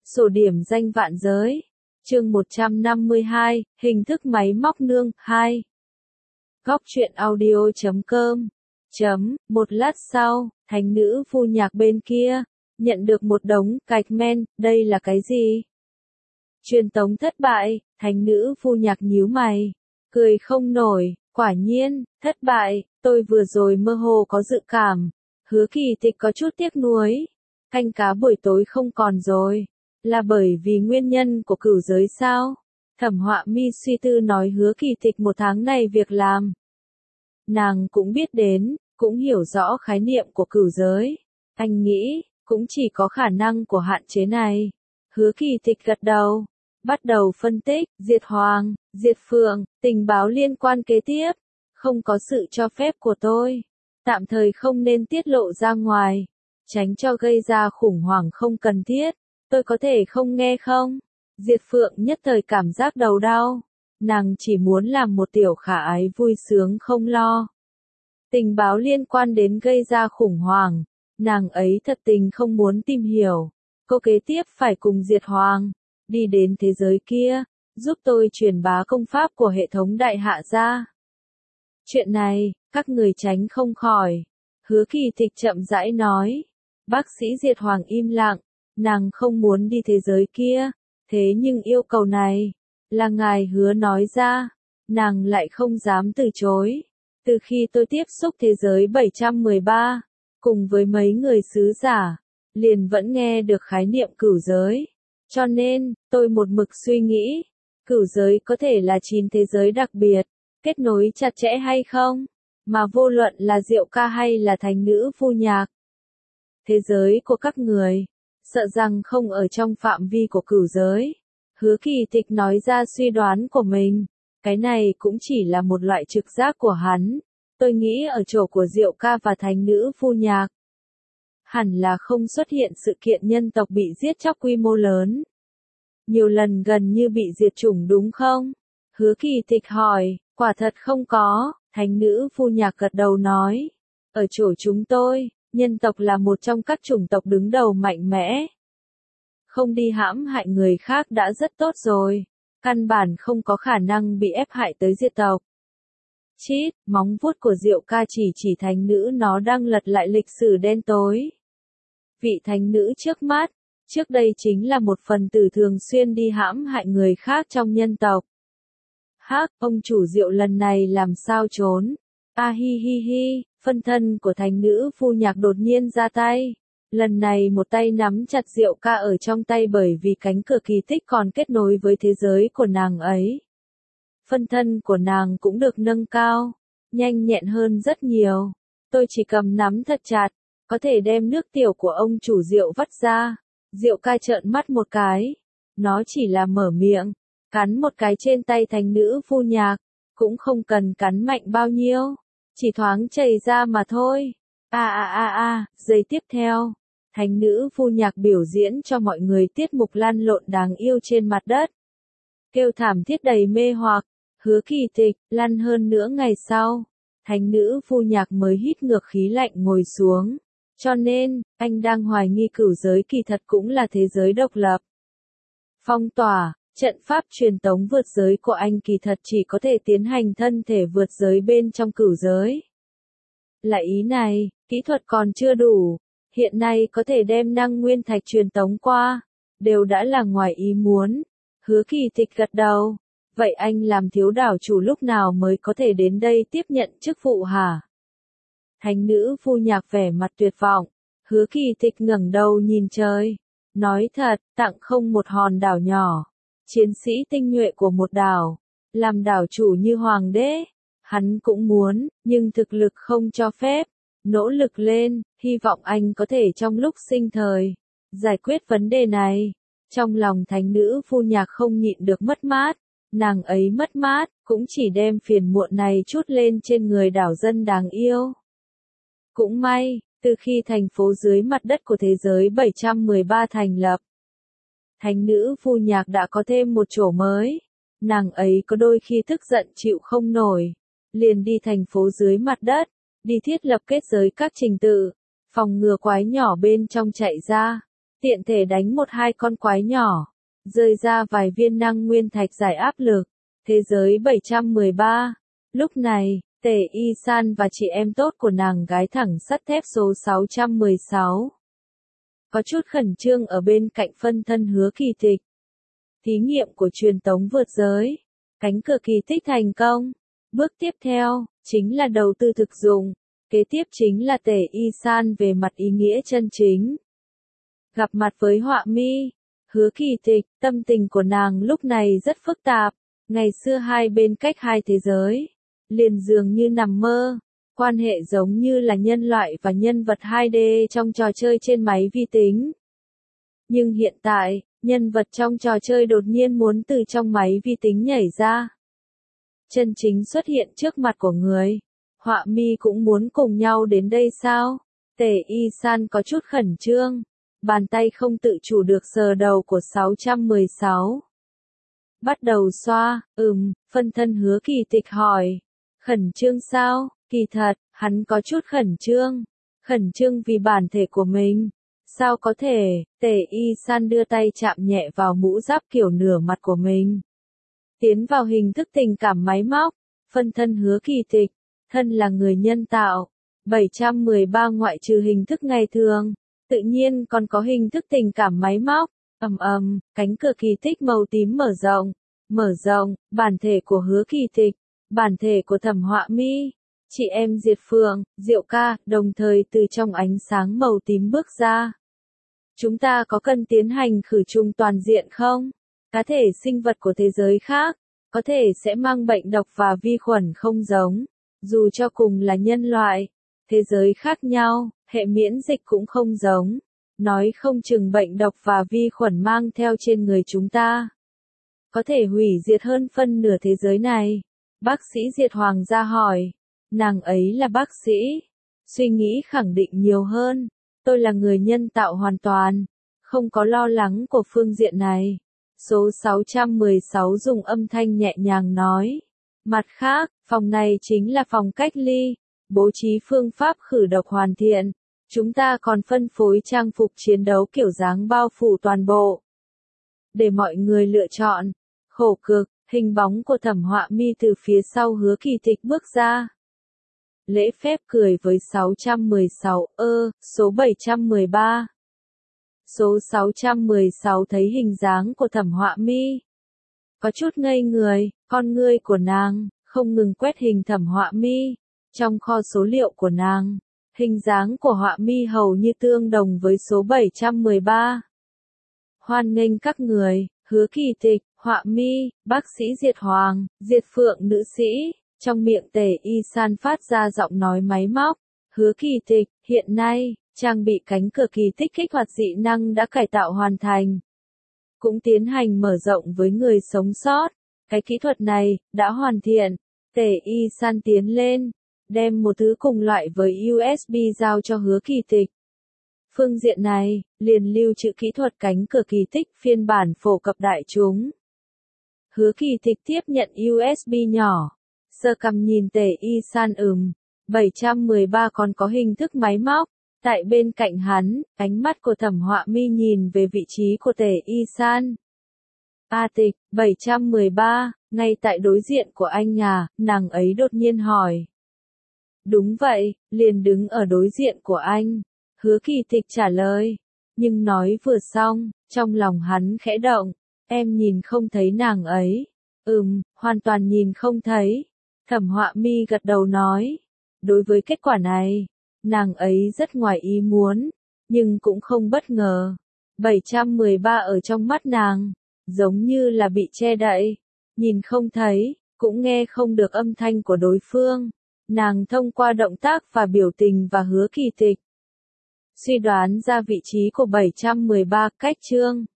Sổ điểm danh vạn giới. Chương 152, hình thức máy móc nương 2. Góc truyện audio.com. Một lát sau, thánh nữ phu nhạc bên kia nhận được một đống gạch men, đây là cái gì? Truyền tống thất bại, thánh nữ phu nhạc nhíu mày, cười không nổi, quả nhiên, thất bại, tôi vừa rồi mơ hồ có dự cảm. Hứa Kỳ Tịch có chút tiếc nuối, canh cá buổi tối không còn rồi, là bởi vì nguyên nhân của cửu giới sao? Thẩm Họa Mi suy tư nói Hứa Kỳ Tịch một tháng này việc làm. Nàng cũng biết đến, cũng hiểu rõ khái niệm của cửu giới. Anh nghĩ, cũng chỉ có khả năng của hạn chế này. Hứa Kỳ Tịch gật đầu, bắt đầu phân tích, diệt Hoàng, diệt Phượng, tình báo liên quan kế tiếp. Không có sự cho phép của tôi, tạm thời không nên tiết lộ ra ngoài, tránh cho gây ra khủng hoảng không cần thiết. Tôi có thể không nghe không? Diệt Phượng nhất thời cảm giác đầu đau. Nàng chỉ muốn làm một tiểu khả ái vui sướng không lo. Tình báo liên quan đến gây ra khủng hoảng, nàng ấy thật tình không muốn tìm hiểu. Cô kế tiếp phải cùng Diệt Hoàng, đi đến thế giới kia, giúp tôi truyền bá công pháp của hệ thống đại hạ ra. Chuyện này, các người tránh không khỏi. Hứa Kỳ Tịch chậm rãi nói. Bác sĩ Diệt Hoàng im lặng, nàng không muốn đi thế giới kia, thế nhưng yêu cầu này, là ngài hứa nói ra, nàng lại không dám từ chối. Từ khi tôi tiếp xúc thế giới 713, cùng với mấy người sứ giả, liền vẫn nghe được khái niệm cửu giới. Cho nên, tôi một mực suy nghĩ, cửu giới có thể là 9 thế giới đặc biệt, kết nối chặt chẽ hay không? Mà vô luận là Diệu Ca hay là thánh nữ phu nhạc, thế giới của các người, sợ rằng không ở trong phạm vi của cửu giới. Hứa Kỳ Tịch nói ra suy đoán của mình, cái này cũng chỉ là một loại trực giác của hắn. Tôi nghĩ ở chỗ của Diệu Ca và thánh nữ phu nhạc, hẳn là không xuất hiện sự kiện nhân tộc bị giết chóc quy mô lớn. Nhiều lần gần như bị diệt chủng đúng không? Hứa Kỳ Tịch hỏi, quả thật không có, thánh nữ phu nhạc gật đầu nói. Ở chỗ chúng tôi, nhân tộc là một trong các chủng tộc đứng đầu mạnh mẽ. Không đi hãm hại người khác đã rất tốt rồi, căn bản không có khả năng bị ép hại tới diệt tộc. Chít, móng vuốt của Diệu Ca chỉ thánh nữ nó đang lật lại lịch sử đen tối. Vị thánh nữ trước mắt, trước đây chính là một phần tử thường xuyên đi hãm hại người khác trong nhân tộc. Hắc, ông chủ Diệu lần này làm sao trốn? A hi hi hi, phân thân của thánh nữ phu nhạc đột nhiên ra tay. Lần này một tay nắm chặt Diệu Ca ở trong tay bởi vì cánh cửa kỳ tích còn kết nối với thế giới của nàng ấy. Phân thân của nàng cũng được nâng cao, nhanh nhẹn hơn rất nhiều. Tôi chỉ cầm nắm thật chặt, có thể đem nước tiểu của ông chủ Diệu vắt ra. Diệu Ca trợn mắt một cái, nó chỉ là mở miệng, cắn một cái trên tay thánh nữ phu nhạc, cũng không cần cắn mạnh bao nhiêu, chỉ thoáng chảy ra mà thôi. Giây tiếp theo, thánh nữ phu nhạc biểu diễn cho mọi người tiết mục lăn lộn đáng yêu trên mặt đất. Kêu thảm thiết đầy mê hoặc, Hứa Kỳ Tịch, lăn hơn nữa ngày sau, thánh nữ phu nhạc mới hít ngược khí lạnh ngồi xuống. Cho nên, anh đang hoài nghi cửu giới kỳ thật cũng là thế giới độc lập. Phong tỏa, trận pháp truyền tống vượt giới của anh kỳ thật chỉ có thể tiến hành thân thể vượt giới bên trong cửu giới. Là ý này, kỹ thuật còn chưa đủ, hiện nay có thể đem năng nguyên thạch truyền tống qua, đều đã là ngoài ý muốn. Hứa Kỳ Tịch gật đầu, vậy anh làm thiếu đảo chủ lúc nào mới có thể đến đây tiếp nhận chức vụ hả? Thánh nữ phu nhạc vẻ mặt tuyệt vọng, Hứa Kỳ Tịch ngẩng đầu nhìn trời, nói thật, tặng không một hòn đảo nhỏ, chiến sĩ tinh nhuệ của một đảo, làm đảo chủ như hoàng đế, hắn cũng muốn, nhưng thực lực không cho phép, nỗ lực lên, hy vọng anh có thể trong lúc sinh thời, giải quyết vấn đề này. Trong lòng thánh nữ phu nhạc không nhịn được mất mát, nàng ấy mất mát, cũng chỉ đem phiền muộn này chút lên trên người đảo dân đáng yêu. Cũng may, từ khi thành phố dưới mặt đất của thế giới 713 thành lập, thánh nữ phu nhạc đã có thêm một chỗ mới. Nàng ấy có đôi khi tức giận chịu không nổi, liền đi thành phố dưới mặt đất, đi thiết lập kết giới các trình tự, phòng ngừa quái nhỏ bên trong chạy ra. tiện thể đánh một hai con quái nhỏ, rơi ra vài viên năng nguyên thạch giải áp lực. Thế giới 713. Lúc này, Tề Y San và chị em tốt của nàng gái thẳng sắt thép số 616 có chút khẩn trương ở bên cạnh phân thân Hứa Kỳ Tịch. Thí nghiệm của truyền tống vượt giới, cánh cửa kỳ tích thành công. Bước tiếp theo, chính là đầu tư thực dụng. Kế tiếp chính là Tề Y San về mặt ý nghĩa chân chính. Gặp mặt với Họa Mi, Hứa Kỳ Tịch, tâm tình của nàng lúc này rất phức tạp. Ngày xưa hai bên cách hai thế giới, liền dường như nằm mơ. Quan hệ giống như là nhân loại và nhân vật 2D trong trò chơi trên máy vi tính. Nhưng hiện tại, nhân vật trong trò chơi đột nhiên muốn từ trong máy vi tính nhảy ra. Chân chính xuất hiện trước mặt của người. Họa Mi cũng muốn cùng nhau đến đây sao? Tề Y San có chút khẩn trương. Bàn tay không tự chủ được sờ đầu của 616. Bắt đầu xoa, phân thân Hứa Kỳ Tịch hỏi. Khẩn trương sao? Kỳ thật, hắn có chút khẩn trương. Khẩn trương vì bản thể của mình. Sao có thể? Tề Y San đưa tay chạm nhẹ vào mũ giáp kiểu nửa mặt của mình. Tiến vào hình thức tình cảm máy móc. Phân thân Hứa Kỳ Tịch, thân là người nhân tạo. 713 ngoại trừ hình thức ngày thường, tự nhiên còn có hình thức tình cảm máy móc. Cánh cửa kỳ tích màu tím mở rộng, bản thể của Hứa Kỳ Tịch, bản thể của Thẩm Họa Mi, chị em Diệt Phượng, Diệu Ca, đồng thời từ trong ánh sáng màu tím bước ra. Chúng ta có cần tiến hành khử trùng toàn diện không? Cá thể sinh vật của thế giới khác, có thể sẽ mang bệnh độc và vi khuẩn không giống, dù cho cùng là nhân loại, thế giới khác nhau, hệ miễn dịch cũng không giống. Nói không chừng bệnh độc và vi khuẩn mang theo trên người chúng ta có thể hủy diệt hơn phân nửa thế giới này. Bác sĩ Diệt Hoàng ra hỏi. Nàng ấy là bác sĩ. Suy nghĩ khẳng định nhiều hơn. Tôi là người nhân tạo hoàn toàn. Không có lo lắng của phương diện này. Số 616 dùng âm thanh nhẹ nhàng nói. Mặt khác, phòng này chính là phòng cách ly. Bố trí phương pháp khử độc hoàn thiện. Chúng ta còn phân phối trang phục chiến đấu kiểu dáng bao phủ toàn bộ. Để mọi người lựa chọn. Khổ cực, hình bóng của Thẩm Họa Mi từ phía sau Hứa Kỳ Tịch bước ra. Lễ phép cười với 616, số 713. Số 616 thấy hình dáng của Thẩm Họa Mi. Có chút ngây người, con ngươi của nàng, không ngừng quét hình Thẩm Họa Mi. Trong kho số liệu của nàng, hình dáng của Họa Mi hầu như tương đồng với số 713. Hoan nghênh các người, Hứa Kỳ Tịch, Họa Mi, bác sĩ Diệt Hoàng, Diệt Phượng nữ sĩ. Trong miệng Tề Y San phát ra giọng nói máy móc. Hứa Kỳ Tịch, hiện nay, trang bị cánh cửa kỳ tích kích hoạt dị năng đã cải tạo hoàn thành. Cũng tiến hành mở rộng với người sống sót. Cái kỹ thuật này, đã hoàn thiện. Tề Y San tiến lên, đem một thứ cùng loại với USB giao cho Hứa Kỳ Tịch. Phương diện này, liền lưu trữ kỹ thuật cánh cửa kỳ tích phiên bản phổ cập đại chúng. Hứa Kỳ Tịch tiếp nhận USB nhỏ. Sơ cầm nhìn Tề Y San 713 còn có hình thức máy móc. Tại bên cạnh hắn, ánh mắt của Thẩm Họa Mi nhìn về vị trí của Tề Y San. A Tịch, 713, ngay tại đối diện của anh à, nàng ấy đột nhiên hỏi. Đúng vậy, liền đứng ở đối diện của anh. Hứa Kỳ Tịch trả lời. Nhưng nói vừa xong, trong lòng hắn khẽ động. Em nhìn không thấy nàng ấy. Hoàn toàn nhìn không thấy. Thẩm Họa Mi gật đầu nói. Đối với kết quả này, nàng ấy rất ngoài ý muốn, nhưng cũng không bất ngờ. 713 ở trong mắt nàng, giống như là bị che đậy, nhìn không thấy, cũng nghe không được âm thanh của đối phương. Nàng thông qua động tác và biểu tình và Hứa Kỳ Tịch suy đoán ra vị trí của 713 cách chương.